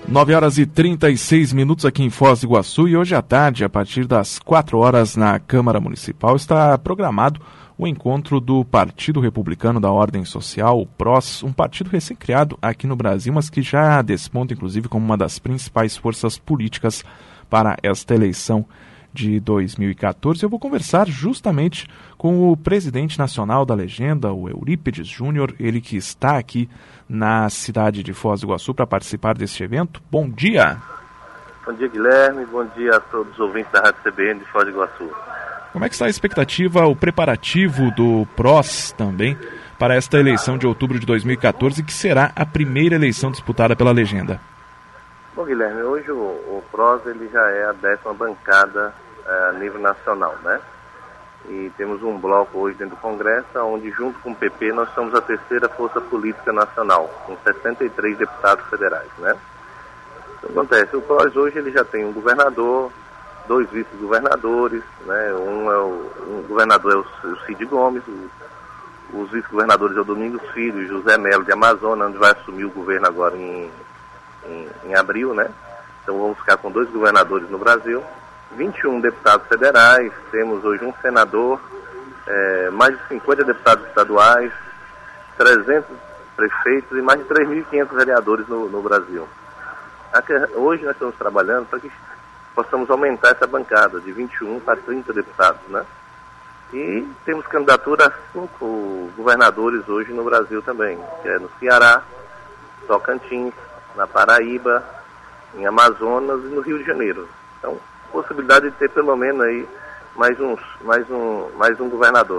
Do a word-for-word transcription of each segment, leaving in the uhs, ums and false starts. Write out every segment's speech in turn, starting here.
nove horas e trinta e seis minutos aqui em Foz do Iguaçu, e hoje à tarde, a partir das quatro horas na Câmara Municipal, está programado o encontro do Partido Republicano da Ordem Social, o PROS, um partido recém-criado aqui no Brasil, mas que já desponta inclusive como uma das principais forças políticas para esta eleição de dois mil e quatorze. Eu vou conversar justamente com o presidente nacional da legenda, o Eurípides Júnior, ele que está aqui na cidade de Foz do Iguaçu para participar deste evento. Bom dia! Bom dia, Guilherme. Bom dia a todos os ouvintes da Rádio C B N de Foz do Iguaçu. Como é que está a expectativa, o preparativo do PROS também para esta eleição de outubro de dois mil e quatorze, que será a primeira eleição disputada pela legenda? Bom, Guilherme, hoje o, o PROS ele já é a décima bancada a nível nacional, né? E temos um bloco hoje dentro do Congresso, onde junto com o P P nós somos a terceira força política nacional, com sessenta e três deputados federais, né? O que acontece? O PROS hoje ele já tem um governador, dois vice-governadores, né? Um é o um governador é o, o Cid Gomes, o, os vice-governadores é o Domingos Filho e José Melo de Amazonas, onde vai assumir o governo agora em, em, em abril, né? Então vamos ficar com dois governadores no Brasil. vinte e um deputados federais, temos hoje um senador, é, mais de cinquenta deputados estaduais, trezentos prefeitos e mais de três mil e quinhentos vereadores no, no Brasil. Aqui, hoje nós estamos trabalhando para que possamos aumentar essa bancada de vinte e um para trinta deputados, né? E temos candidatura a cinco governadores hoje no Brasil também, que é no Ceará, Tocantins, na Paraíba, em Amazonas e no Rio de Janeiro. Então, possibilidade de ter pelo menos aí mais, uns, mais, um, mais um governador.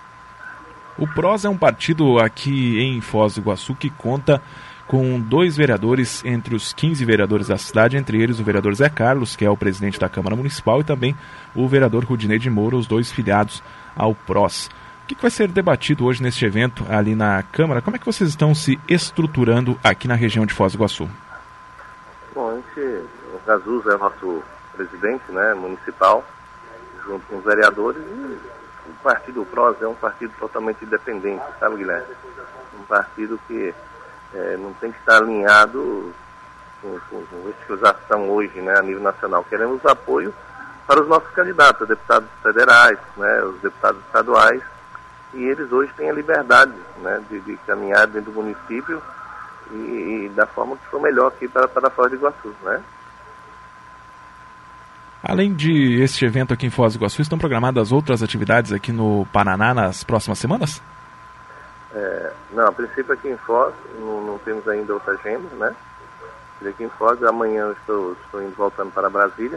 O PROS é um partido aqui em Foz do Iguaçu que conta com dois vereadores entre os quinze vereadores da cidade, entre eles o vereador Zé Carlos, que é o presidente da Câmara Municipal, e também o vereador Rudinei de Moura, os dois filiados ao PROS. O que vai ser debatido hoje neste evento ali na Câmara? Como é que vocês estão se estruturando aqui na região de Foz do Iguaçu? Bom, a gente, o Gazuz é o nosso presidente, né, municipal, junto com os vereadores, e o partido PROS é um partido totalmente independente, sabe, Guilherme? Um partido que é, não tem que estar alinhado com, com, com estilização hoje, né, a nível nacional. Queremos apoio para os nossos candidatos, deputados federais, né, os deputados estaduais, e eles hoje têm a liberdade, né, de, de caminhar dentro do município e, e da forma que for melhor aqui para, para Foz do Iguaçu, né? Além de este evento aqui em Foz do Iguaçu, estão programadas outras atividades aqui no Paraná nas próximas semanas? É, não, a princípio aqui em Foz, não, não temos ainda outra agenda, né? Aqui em Foz, amanhã eu estou, estou indo voltando para Brasília.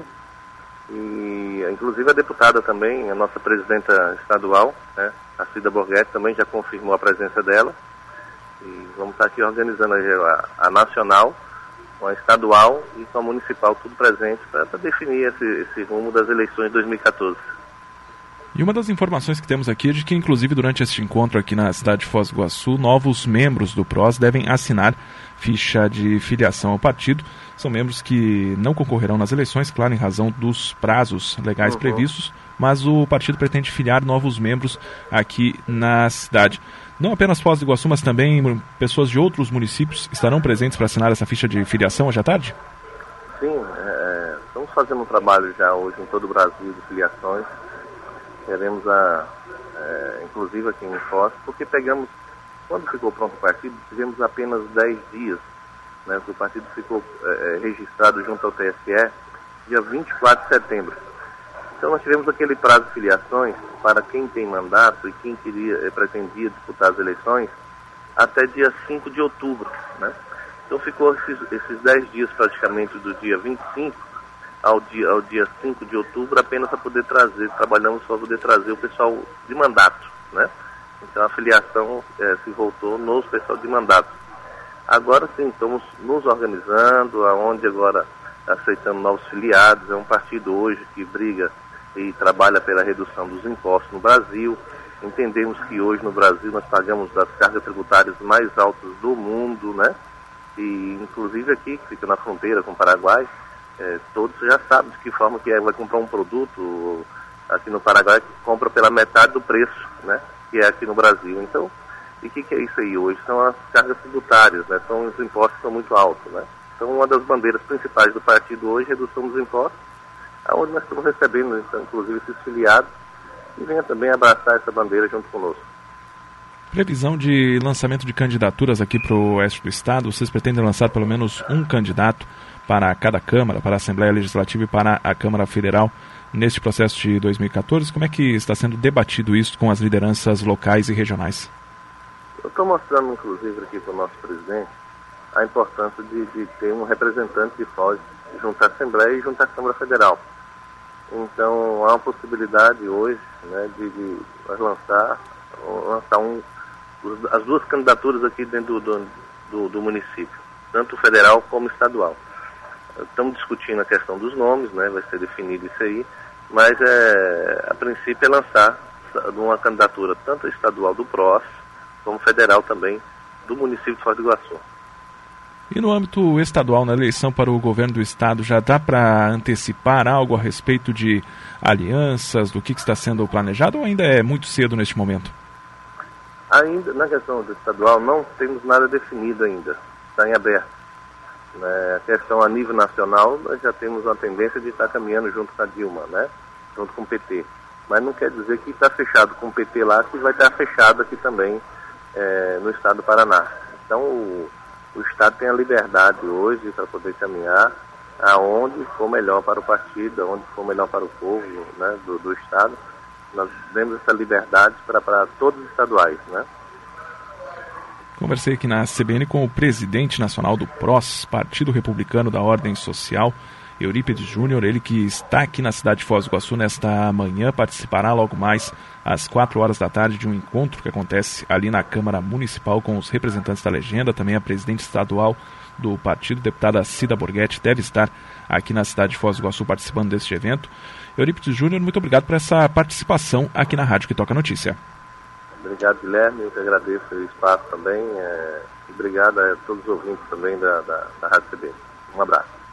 E, inclusive, a deputada também, a nossa presidenta estadual, né, a Cida Borghetti, também já confirmou a presença dela. E vamos estar aqui organizando a, a nacional, com a estadual e com a municipal, tudo presente para definir esse, esse rumo das eleições de dois mil e quatorze. E uma das informações que temos aqui é de que, inclusive, durante este encontro aqui na cidade de Foz do Iguaçu, novos membros do PROS devem assinar ficha de filiação ao partido. São membros que não concorrerão nas eleições, claro, em razão dos prazos legais uhum. previstos, mas o partido pretende filiar novos membros aqui na cidade. Não apenas Foz do Iguaçu, mas também pessoas de outros municípios estarão presentes para assinar essa ficha de filiação hoje à tarde? Sim, é, estamos fazendo um trabalho já hoje em todo o Brasil de filiações. Queremos, a, é, inclusive aqui em Foz, porque pegamos, quando ficou pronto o partido, tivemos apenas dez dias, né, que o partido ficou é, registrado junto ao T S E, dia vinte e quatro de setembro. Então nós tivemos aquele prazo de filiações para quem tem mandato e quem queria, pretendia disputar as eleições até dia cinco de outubro, né? Então ficou esses, esses dez dias praticamente do dia vinte e cinco ao dia, ao dia cinco de outubro apenas para poder trazer, trabalhamos para poder trazer o pessoal de mandato, né? Então a filiação é, se voltou nos pessoal de mandato. Agora sim, estamos nos organizando, aonde agora aceitando novos filiados, é um partido hoje que briga e trabalha pela redução dos impostos no Brasil. Entendemos que hoje no Brasil nós pagamos as cargas tributárias mais altas do mundo, né? E inclusive aqui, que fica na fronteira com o Paraguai, é, todos já sabem de que forma que é, vai comprar um produto aqui no Paraguai que compra pela metade do preço, né? Que é aqui no Brasil. Então, e o que, que é isso aí hoje? São as cargas tributárias, né? São os impostos que são muito altos, né? Então, uma das bandeiras principais do partido hoje é redução dos impostos, onde nós estamos recebendo, então, inclusive, esses filiados, e venha também abraçar essa bandeira junto conosco. Previsão de lançamento de candidaturas aqui para o oeste do estado. Vocês pretendem lançar pelo menos um candidato para cada Câmara, para a Assembleia Legislativa e para a Câmara Federal neste processo de dois mil e quatorze? Como é que está sendo debatido isso com as lideranças locais e regionais? Eu estou mostrando, inclusive, aqui para o nosso presidente a importância de, de ter um representante de Foz junto à Assembleia e junto à Câmara Federal. Então, há uma possibilidade hoje, né, de, de lançar, lançar um, as duas candidaturas aqui dentro do, do, do município, tanto federal como estadual. Estamos discutindo a questão dos nomes, né, vai ser definido isso aí, mas é, a princípio é lançar uma candidatura tanto estadual do P R O S, como federal também do município de Foz do Iguaçu. E no âmbito estadual, na eleição para o governo do estado, já dá para antecipar algo a respeito de alianças, do que, que está sendo planejado, ou ainda é muito cedo neste momento? Ainda, na questão do estadual, não temos nada definido ainda, está em aberto. Né? A questão a nível nacional, nós já temos uma tendência de estar caminhando junto com a Dilma, né? Junto com o P T. Mas não quer dizer que está fechado com o P T lá, que vai estar fechado aqui também é, no estado do Paraná. Então, o O Estado tem a liberdade hoje para poder caminhar aonde for melhor para o partido, aonde for melhor para o povo, né, do, do Estado. Nós demos essa liberdade para, para todos os estaduais, né? Conversei aqui na C B N com o presidente nacional do P R O S, Partido Republicano da Ordem Social, Eurípides Júnior, ele que está aqui na cidade de Foz do Iguaçu nesta manhã, participará logo mais às quatro horas da tarde de um encontro que acontece ali na Câmara Municipal com os representantes da legenda, também a presidente estadual do partido, deputada Cida Borghetti, deve estar aqui na cidade de Foz do Iguaçu participando deste evento. Eurípides Júnior, muito obrigado por essa participação aqui na Rádio que Toca Notícia. Obrigado, Guilherme, eu que agradeço o espaço também, é, obrigado a todos os ouvintes também da, da, da Rádio C B N. Um abraço.